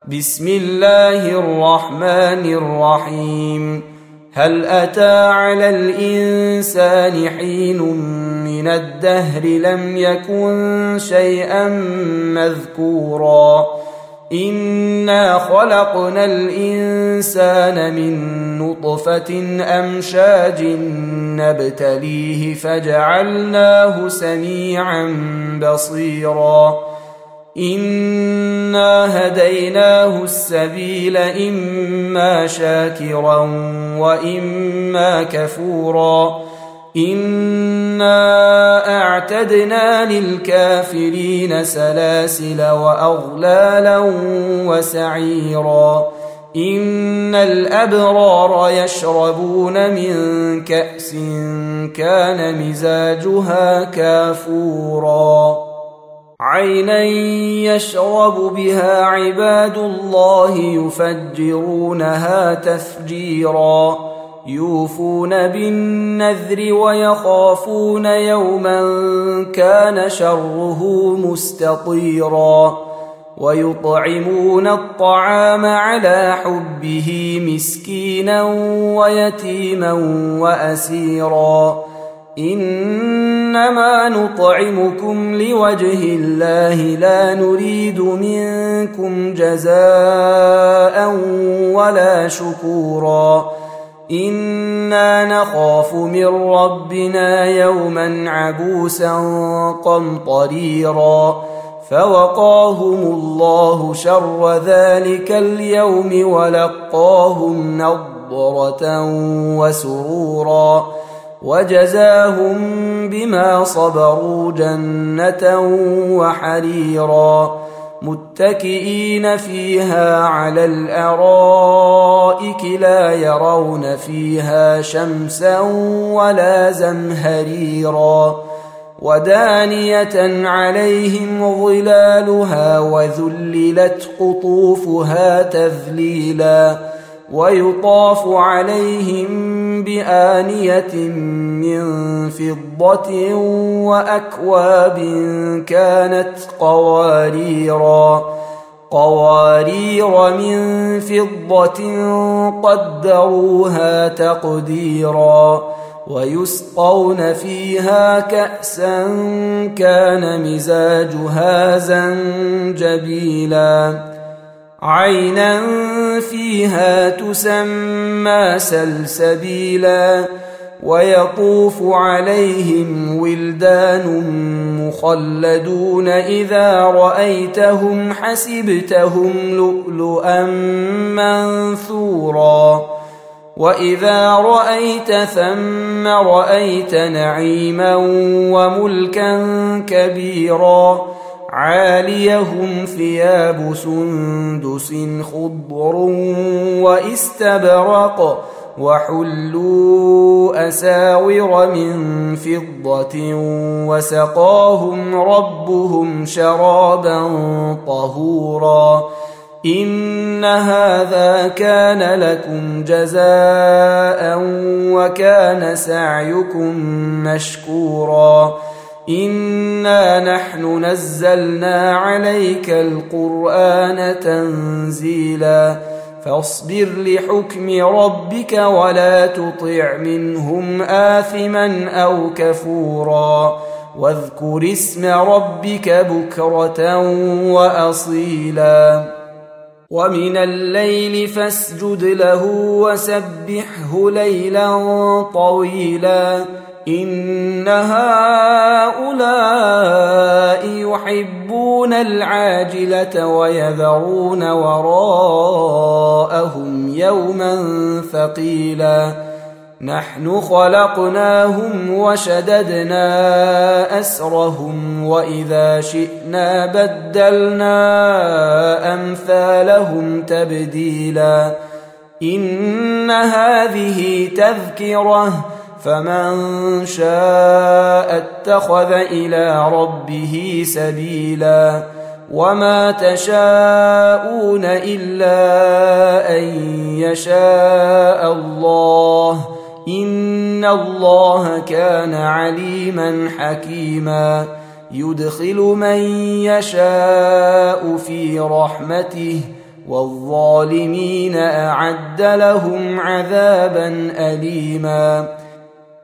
بسم الله الرحمن الرحيم. هل أتى على الإنسان حين من الدهر لم يكن شيئا مذكورا إنا خلقنا الإنسان من نطفة أمشاج نبتليه فجعلناه سميعا بصيرا إنا هديناه السبيل إما شاكرا وإما كفورا إنا أعتدنا للكافرين سلاسل وأغلالا وسعيرا إن الأبرار يشربون من كأس كان مزاجها كافورا عينا يشرب بها عباد الله يفجرونها تفجيرا يوفون بالنذر ويخافون يوما كان شره مستطيرا ويطعمون الطعام على حبه مسكينا ويتيما وأسيرا إنما نطعمكم لوجه الله لا نريد منكم جزاء ولا شكورا إنا نخاف من ربنا يوما عبوسا قمطريرا فوقاهم الله شر ذلك اليوم ولقاهم نضرة وسرورا وجزاهم بما صبروا جنة وحريرا متكئين فيها على الأرائك لا يرون فيها شمسا ولا زمهريرا ودانية عليهم ظلالها وذللت قطوفها تذليلا ويطاف عليهم بآنية من فضة وأكواب كانت قوارير من فضة قدروها تقديرا ويسقون فيها كأسا كان مزاجها زنجبيلا عينا فيها تسمى سلسبيلا ويطوف عليهم ولدان مخلدون إذا رأيتهم حسبتهم لؤلؤا منثورا وإذا رأيت ثم رأيت نعيما وملكا كبيرا عاليهم ثياب سندس خضر واستبرق وحلوا أساور من فضة وسقاهم ربهم شرابا طهورا إن هذا كان لكم جزاء وكان سعيكم مشكورا إنا نحن نزلنا عليك القرآن تنزيلا فاصبر لحكم ربك ولا تطع منهم آثما أو كفورا واذكر اسم ربك بكرة وأصيلا ومن الليل فاسجد له وسبحه ليلا طويلا إن هؤلاء يحبون العاجلة ويذرون وراءهم يوما ثقيلا نحن خلقناهم وشددنا أسرهم وإذا شئنا بدلنا أمثالهم تبديلا إن هذه تذكرة فمن شاء اتخذ إلى ربه سبيلا وما تشاءون إلا أن يشاء الله إن الله كان عليما حكيما يدخل من يشاء في رحمته والظالمين أعد لهم عذابا أليما